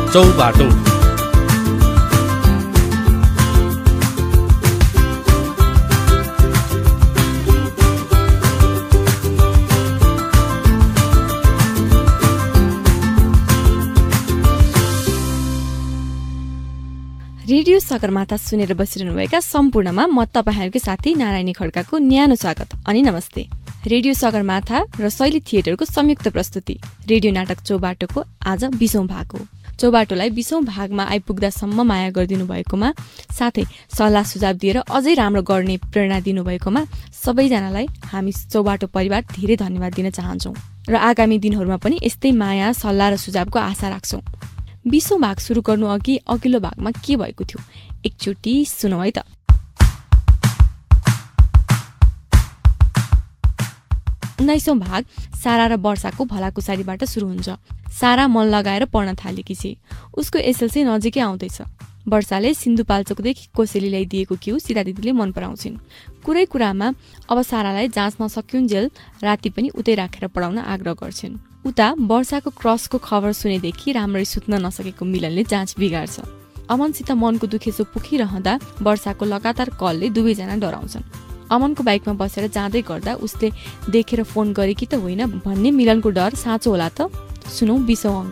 Chaubato. Radio Sagarmatha सुनेर बसिरहनुभएका सम्पूर्णमा म तपाईहरुकै साथी नारायणी खड्काको न्यानो स्वागत अनि नमस्ते। रेडियो सगरमाथा र शैली थिएटरको संयुक्त प्रस्तुति रेडियो नाटक चौबाटोको आज 20औं भाग हो। चौबाटोलाई 20औं भागमा आइपुग्दासम्म माया गरिदिनु भएकोमा साथै सल्लाह सुझाव दिएर अझै राम्रो गर्ने प्रेरणा दिनुभएकोमा सबैजनालाई हामी चौबाटो परिवार धेरै धन्यवाद दिन चाहन्छौं र आगामी दिनहरुमा पनि यस्तै माया, सल्लाह र सुझावको आशा राख्छौं। 20औं भाग सुरु गर्नु अघि अघिल्लो भागमा के भएको थियो एकचोटी सुनौ है त। उन्नाइसौं भाग सारा र वर्षाको भलाकुसारीबाट सुरु हुन्छ। सारा मन लगाएर पढ्न थालेकी छे। उसको एसएलसी नजिकै आउँदैछ। वर्षाले सिन्धुपाल्चोकदेखि कोसेलीलाई दिएको क्यू सीता दिदीले मन पराउँछिन्। कुरै कुरामा अब सारालाई जाँच नसकिउन्जेल राति पनि उतै राखेर पढाउन आग्रह गर्छिन्। उता वर्षाको क्रसको खबर सुनेदेखि राम्ररी सुत्न नसकेको मिलनले जाँच बिगार्छ। अमनसित मनको दुखेसो पुखिरहँदा वर्षाको लगातार कलले दुवैजना डराउँछन्। अमनको बाइकमा बसेर जाँदै गर्दा उसले देखेर फोन गरे कि त होइन भन्ने मिलनको डर साँचो होला त। सुनौ 20औं अङ्क।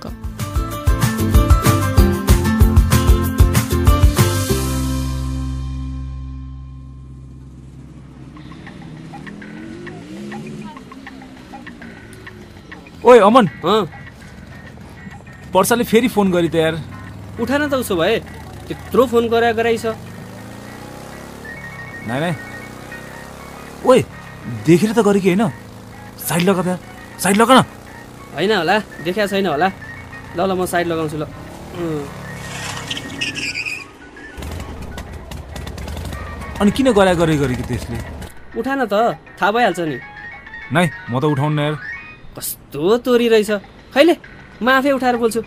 ओए अमन, वर्षाले फेरि फोन गरी त यार। उठा न त उसो भए, त्यत्रो फोन गराइछ। नाइ ओए देखेर त गरे कि होइन? साइड लगा यार, साइड लगा न। होइन होला, देखा छैन होला। ल म साइड लगाउँछु ल। अनि किन गरे कि त्यसले? उठा न त, थाहा भइहाल्छ नि। नाइ म त उठाउन यार। कस्तो तोरी रहेछ। खैले म आफै उठाएर बोल्छु।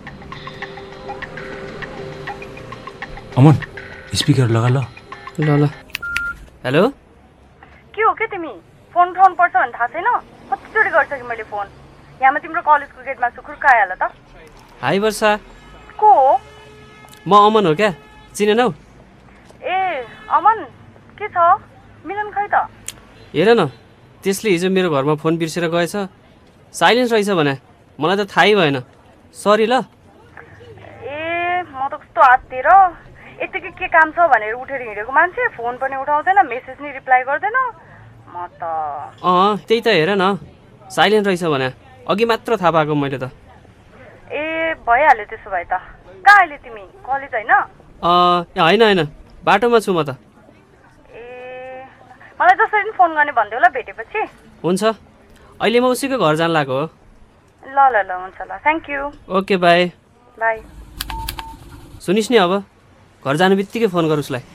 अमन स्पिकर लगा ल। ल हेलो, के हो के तिमी? फोन उठाउनु पर्छ भने थाहा छैन? कतिचोटि गर्छ कि मैले फोन? यहाँमा तिम्रो कलेजको गेटमा सुखुर्क आइहाल त। हाई वर्षा। को हो? म अमन हो क्या, चिनेनौ? ए अमन, के छ? मिलन खै त? हेर न, त्यसले हिजो मेरो घरमा फोन बिर्सेर गएछ। साइलेन्स रहेछ भने मलाई त थाहै भएन। सरी ल। ए म त कस्तो आत्तिएर यतिकै के काम छ भनेर उठेर हिँडेको मान्छे फोन पनि उठाउँदैन, मेसेज नि रिप्लाई गर्दैन। म त त्यही त हेर न, साइलेन्ट रहेछ भने अघि मात्र थाहा पाएको मैले त। ए भइहाल्यो त्यसो भए त। कहाँ अहिले तिमी? कलेज होइन? होइन बाटोमा छु म त। ए मलाई जसरी पनि फोन गर्ने भन्दै होला भेटेपछि। हुन्छ, अहिले म उसैको घर जान लागेको हो। ल हुन्छ ल, thank you. Okay bye. Bye. सुनिस् नि, अब घर जानु बित्तिकै फोन गर उसलाई।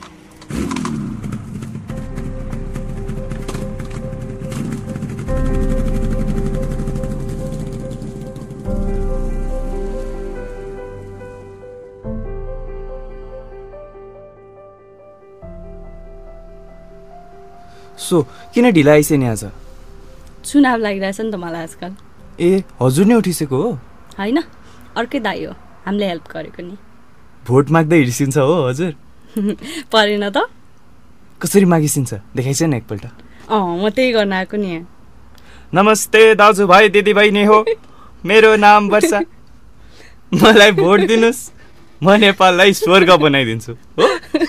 सो किन ढिला आइसे नि आज? चुनाव लागिरहेछ नि त मलाई आजकल। ए हजुर नै उठिसकेको हो? होइन, अर्कै दाइ हो, हामीले हेल्प गरेको नि। भोट माग्दै हिर्सिन्छ हो हजुर? परेन त। कसरी मागिसिन्छ देखाइछ नि एकपल्ट। म त्यही गर्न आएको नि। नमस्ते दाजुभाइ दिदीबहिनी हो, मेरो नाम वर्षा। मलाई भोट दिनुस्, म नेपाललाई स्वर्ग बनाइदिन्छु हो।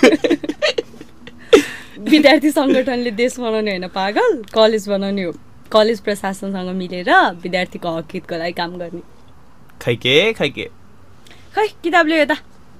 विद्यार्थी सङ्गठनले देश बनाउने होइन पागल, कलेज बनाउने हो। कलेज प्रशासनसँग मिलेर विद्यार्थीको हक हितको लागि काम गर्ने। खै किताब लियो यता।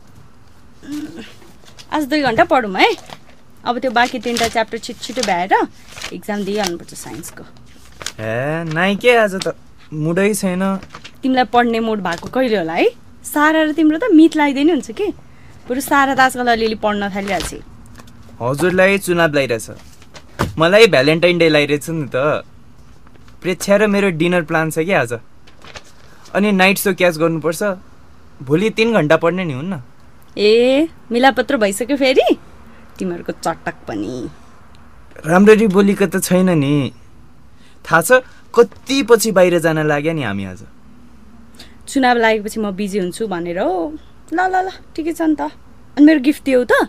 आज 2 घन्टा पढौँ है। अब त्यो बाँकी 3टा च्याप्टर छिटो भ्याएर एक्जाम दिइहाल्नुपर्छ साइन्सको। नाइ के आज त मुडै छैन। तिमीलाई पढ्ने मुड भएको कहिले होला है? सारा र तिम्रो त मित लाग्दैन हुन्छ कि। बरु सारा त आजकल अलिअलि पढ्न थालिरहेछ। हजुरलाई चुनाव लागिरहेछ, मलाई भ्यालेन्टाइन डे लागिरहेछ नि त। प्रेक्षा र मेरो डिनर प्लान छ कि आज। अनि नाइट सो क्याच गर्नुपर्छ। भोलि 3 घन्टा पढ्ने नि हुन्न। ए मिलापत्र भइसक्यो फेरि तिमीहरूको चटक पनि। राम्ररी बोलीको त छैन नि। थाहा छ कति पछि बाहिर जान लाग्यो नि हामी आज। चुनाव लागेपछि म बिजी हुन्छु भनेर हो। ल ल ल ठिकै छ नि त। अनि मेरो गिफ्ट दियौ त?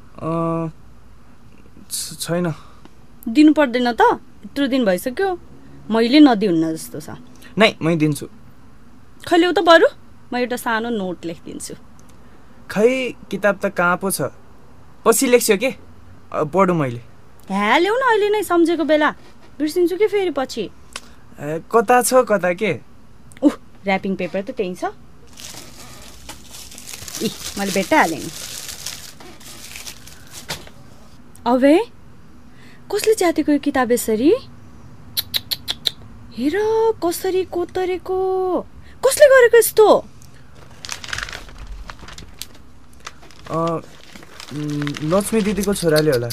छैन। दिनु पर्दैन त, यत्रो दिन भइसक्यो। मैले नदिउन्न जस्तो छ। नै मै दिन्छु। खै ल्याउ त बरु, म एउटा सानो नोट लेखिदिन्छु। खै किताब त कहाँ पो छ, पछि लेख्छु के, पढौँ मैले। ह्या ल्याउ न अहिले नै, सम्झेको बेला बिर्सिन्छु कि फेरि पछि। कता छ कता के? ऱ्यापिङ पेपर त त्यही छ। मैले भेटाइहालेँ नि। अबे कसले च्यातेको यो किताब यसरी? हेर कसरी कोतरेको, कसले गरेको यस्तो? लक्ष्मी दिदीको छोराले होला।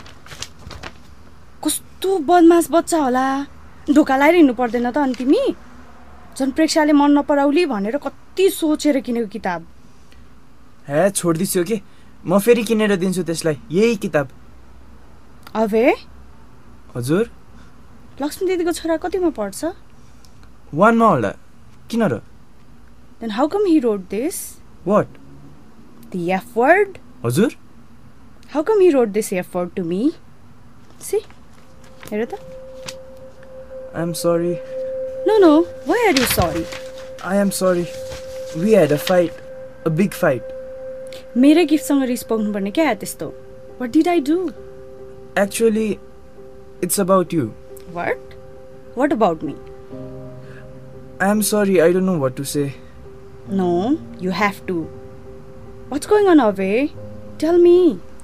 कस्तो बदमास बच्चा होला, ढोका लाएर हिँड्नु पर्दैन त? अनि तिमी झन् प्रेक्षाले मन नपराउली भनेर कति सोचेर किनेको किताब। हे छोडिदिन्छु के, म फेरि किनेर दिन्छु त्यसलाई यही किताब। अबे हजुर? लक्ष्मी दिदीको छोरा कतिमा पढ्छ? 1 मा होला। किन र? Then how come he wrote this? What? The F word? हजुर? How come he wrote this F word to me? See? हेर त। I'm sorry. No, why are you sorry? I am sorry. We had a fight. A big fight. मेरो गिफ्टसँग रिस पाउनु पर्ने क्या त्यस्तो? What did I do? Actually, it's about you. What? What about me? I am sorry, I don't know what to say. No, you have to. What's going on, Ave? Tell me.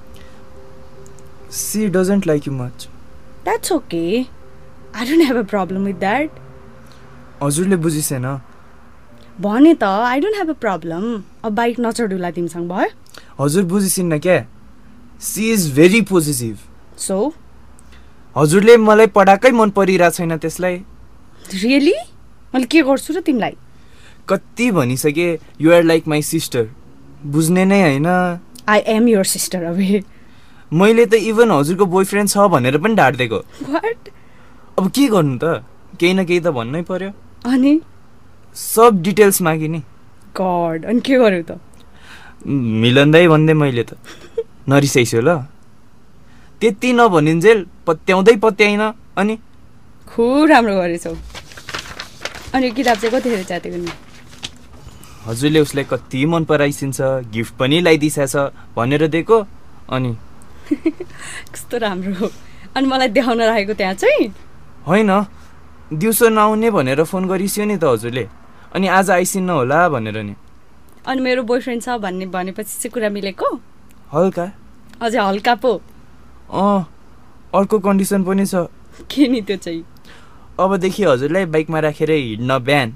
She doesn't like you much. That's okay. I don't have a problem with that. हजुरले बुझिसेन। भने त I don't have a problem. अब bike नचढुला तिमीसँग भयो? हजुर बुझिसिन्न क्या? She is very possessive. So? हजुरले मलाई पढाकै मन परिरा छैन त्यसलाई। Really? मैले के गर्छु र तिमीलाई? कति भनिसके you are like my sister. बुझ्ने नै हैन। I am your sister, अबे। मैले त इभन हजुरको बोयफ्रेन्ड छ भनेर पनि ढाड्देको। What? अब के गर्नु त? केही न केही त भन्नै पर्यो। अनि सब डिटेल्स मागे नि। गॉड, अनि के गर्यो त? मिलन्दै भन्दै मैले त नरिसाइसो ल। त्यति नभनिन्जेल पत्याउँदै पत्याइन। अनि खुब राम्रो गरेछौ। अनि किताब चाहिँ कतिखेर च्यातेको नि? हजुरले उसलाई कति मन पराइसिन्छ, गिफ्ट पनि ल्याइदिएछ भनेर दिएको। अनि कस्तो राम्रो हो। अनि मलाई देखाउन राखेको त्यहाँ चाहिँ? होइन, दिउँसो नआउने भनेर फोन गरिसियो नि त हजुरले। अनि आज आइसिन्न होला भनेर नि। अनि मेरो बोयफ्रेन्ड छ भन्ने भनेपछि चाहिँ कुरा मिलेको? हल्का। अझै हल्का पो? अर्को कन्डिसन पनि छ। के नि त्यो चाहिँ? अबदेखि हजुरलाई बाइकमा राखेर हिँड्न बिहान।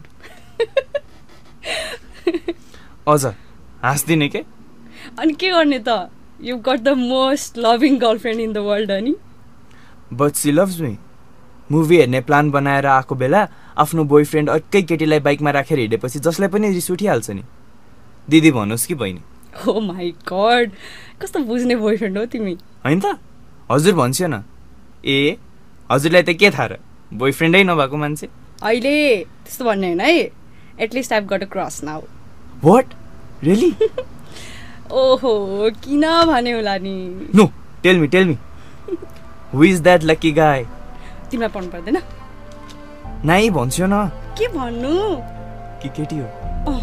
अझ हाँस्दिने के? अनि के गर्ने त? You got the most loving girlfriend in the world अनि। But she loves me. Movie हेर्ने प्लान बनाएर आएको बेला आफ्नो बोयफ्रेन्ड अर्कै केटीलाई बाइकमा राखेर हिँडेपछि जसलाई पनि रिस उठिहाल्छ नि। दिदी भन्नुहोस् कि बहिनी। ओ माई गॉड, कस्तो बुझ्ने बोयफ्रेन्ड हो तिमी। हैन त? हजुर भन्छ न। ए हजुरलाई त के थाहा र, बोयफ्रेन्डै नभएको मान्छे। अहिले त्यस्तो भन्ने हैन है। At least I have got a crush now. What? Really? ओहो, किन भने होला नि? No, tell me. Who is that lucky guy? तिमीलाई पढ्नु पर्दैन? नाइ भन्छु न। के भन्नु? कि केटी हो?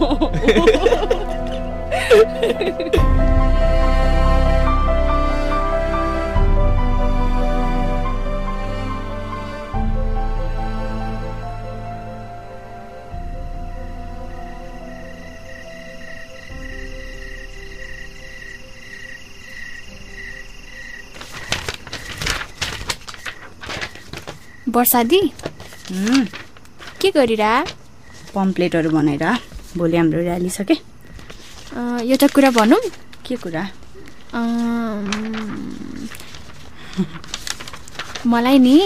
वर्षादी के गरिरा? पम्पलेटहरू बनाएर। भोलि हाम्रो र्याली छ के? एउटा कुरा भनौँ? के कुरा? मलाई नि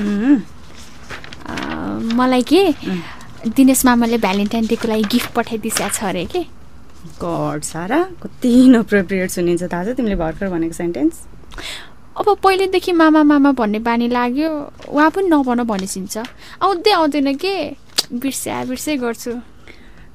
मलाई के दिनेश मामाले भ्यालेन्टाइन डेको लागि गिफ्ट पठाइदिएको छ अरे के? गड सारा, कति इनअप्रोप्रिएट सुनिन्छ थाहा छ तिमीले भर्खर भनेको सेन्टेन्स? अब पहिलेदेखि मामा मामा भन्ने बानी लाग्यो, उहाँ पनि नभन भनिसिन्छ। आउँदै आउँदैन के, बिर्से गर्छु।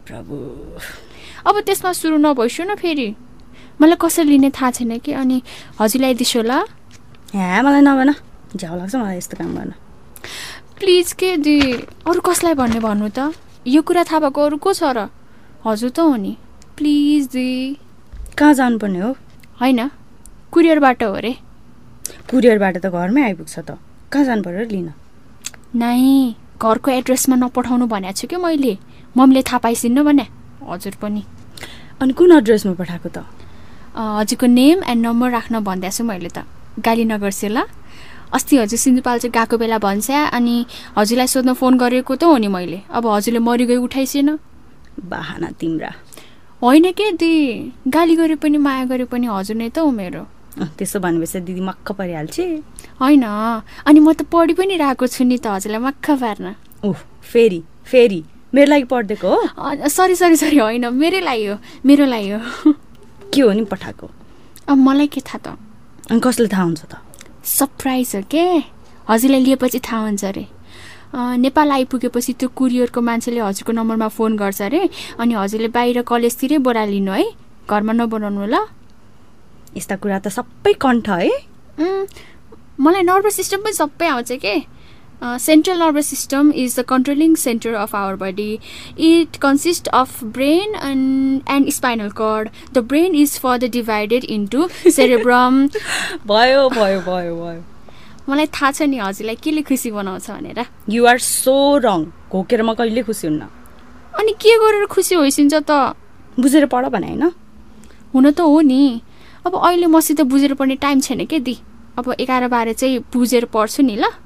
प्रभु अब त्यसमा सुरु नभइसु न फेरि मलाई कसरी लिने थाहा छैन कि अनि हजुरलाई दिसो ल हे मलाई नभन झ्याउ लाग्छ मलाई यस्तो काम गर्न प्लिज के दी अरू कसलाई भन्नु त यो कुरा थाहा भएको अरू को छ र हजुर त हो नि प्लिज दी कहाँ जानुपर्ने हो होइन कुरियरबाट हो रे कुरियरबाट त घरमै आइपुग्छ त कहाँ जानु पर्यो लिन नाइ घरको एड्रेसमा नपठाउनु भनेको छु कि मैले मम्मीले थाहा पाइसिन्नु भने हजुर पनि अनि कुन एड्रेसमा पठाएको त हजुरको नेम एन्ड नम्बर राख्न भन्दैछु मैले त गाली नगर्छु ल अस्ति हजुर सिन्धुपाल्चोक गएको बेला भन्छ अनि हजुरलाई सोध्न फोन गरेको त हो नि मैले अब हजुरले मरिगई उठाइसेन बाहाना तिम्रा होइन के दी गाली गरे पनि माया गरे पनि हजुर नै त हो मेरो त्यसो भनेपछि दिदी मक्क परिहाल्छ होइन अनि म त पढि पनि रहेको छु नि त हजुरलाई मक्क पार्न ओह फेरि मेरो लागि पढिदिएको हो सरी होइन मेरो लागि हो के हो नि पठाएको अब मलाई के थाहा त अनि कसले थाहा हुन्छ त सरप्राइज हो के हजुरलाई लिएपछि थाहा हुन्छ अरे नेपाल आइपुगेपछि त्यो कुरियरको मान्छेले हजुरको नम्बरमा फोन गर्छ अरे अनि हजुरले बाहिर कलेजतिरै बोलालिनु है घरमा नबोलाउनु ल यस्ता कुरा त सबै कण्ठ है मलाई नर्भस सिस्टम पनि सबै आउँछ के central nervous system is the controlling centre of our body it consist of brain and spinal cord the brain is further divided into cerebrum भयो मलाई थाहा छ नि हजुरलाई केले खुसी बनाउँछ भनेर यु आर सो रङ घोकेर म कहिले खुसी हुन्न अनि के गरेर खुसी होइसिन्छ त बुझेर पढ भने होइन हुन त हो नि अब अहिले मसित बुझेर पढ्ने टाइम छैन के दी अब 11-12 चाहिँ बुझेर पढ्छु नि ल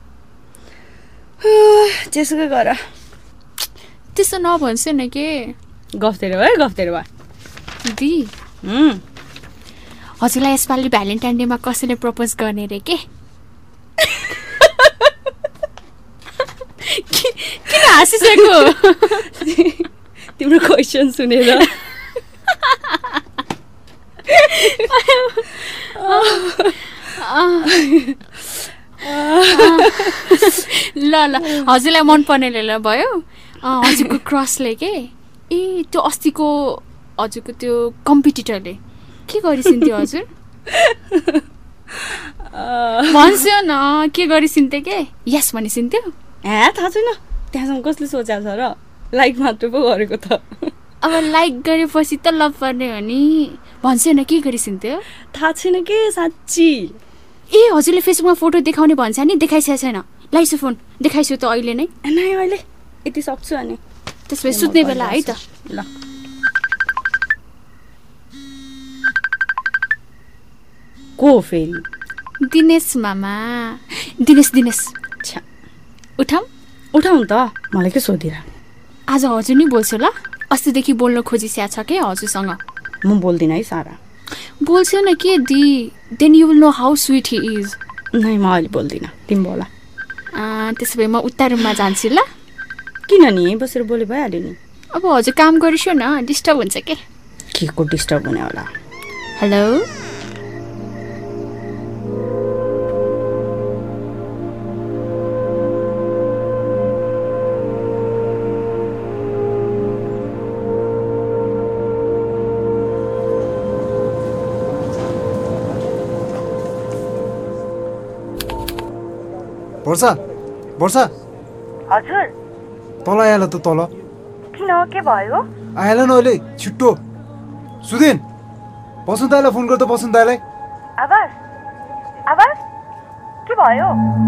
त्यसो गर त्यसो नभन्छु न के गफ्तेर भयो दी हजुरलाई यसपालि भ्यालेन्टाइन डेमा कसैले प्रपोज गर्ने रे के किन हाँसिसक्यो तिम्रो क्वेसन सुनेर ल हजुरलाई मन पर्नेले ल भयो हजुरको क्रसले के ए त्यो अस्तिको हजुरको त्यो कम्पिटिटरले के गरिसिन्थ्यो हजुर भन्छ न के गरिसिन्थ्यो के यस भनिसिन्थ्यो थाहा छैन त्यहाँसम्म कसले सोचेको छ र लाइक मात्र पो गरेको त अब लाइक गरेपछि त लभ पर्ने हो नि भन्छ न के गरिसिन्थ्यो थाहा छैन के साँच्ची ए हजुरले फेसबुकमा फोटो देखाउने भन्छ नि देखाइसकेको छैन लाइसु फोन देखाइसु त अहिले नै अहिले यति सक्छु अनि त्यसपछि सुत्ने बेला है त ल को फेरि दिनेश मामा दिनेश उठाउँ त मलाई के सोधिरा आज हजुर नि बोल्छु ल अस्तिदेखि बोल्न खोजिस्या छ के हजुरसँग म बोल्दिनँ है सारा बोल्छु न के दी then you will know how sweet he is नै म अहिले बोल्दिनँ तिमी बोला त्यसो भए म उता रुममा जान्छु ल किन नि बसेर बोले भइहाल्यो नि अब हजुर काम गरिसु न डिस्टर्ब हुन्छ के को डिस्टर्ब हुने होला हेलो वर्षा हजुर तल आइहाल त तल किन के भयो आइहाल न अहिले छिट्टो सुदेन बसन्त दाइलाई फोन गर्दा बसन्त दाइलाई आवाज के भयो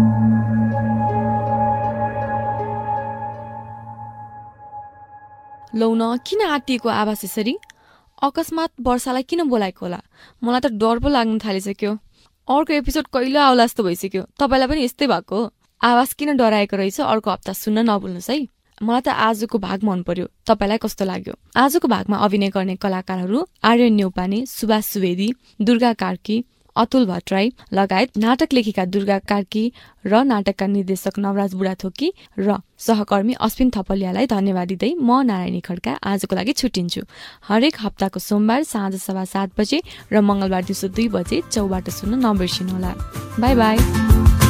लौ न किन आत्तिएको आवाज यसरी अकस्मात वर्षालाई किन बोलाएको होला मलाई त डर पो लाग्न थालिसक्यो अर्को एपिसोड कहिले आउला जस्तो भइसक्यो तपाईँलाई पनि यस्तै भएको आवाज किन डराएको रहेछ अर्को हप्ता सुन्न नभुल्नुहोस् है मलाई त आजको भाग मन पर्यो तपाईँलाई कस्तो लाग्यो आजको भागमा अभिनय गर्ने कलाकारहरू आर्यन न्यौपाने सुभाष सुवेदी दुर्गा कार्की अतुल भट्टराई लगायत नाटक लेखिका दुर्गा कार्की र नाटकका निर्देशक नवराज बुढाथोकी र सहकर्मी अश्विन थपलियालाई धन्यवाद दिँदै म नारायणी खड्का आजको लागि छुट्टिन्छु हरेक हप्ताको सोमबार साँझ 7:15 बजे र मंगलबार दिउँसो 2 बजे चौबाट सुन्न नबिर्सिनुहोला बाई बाई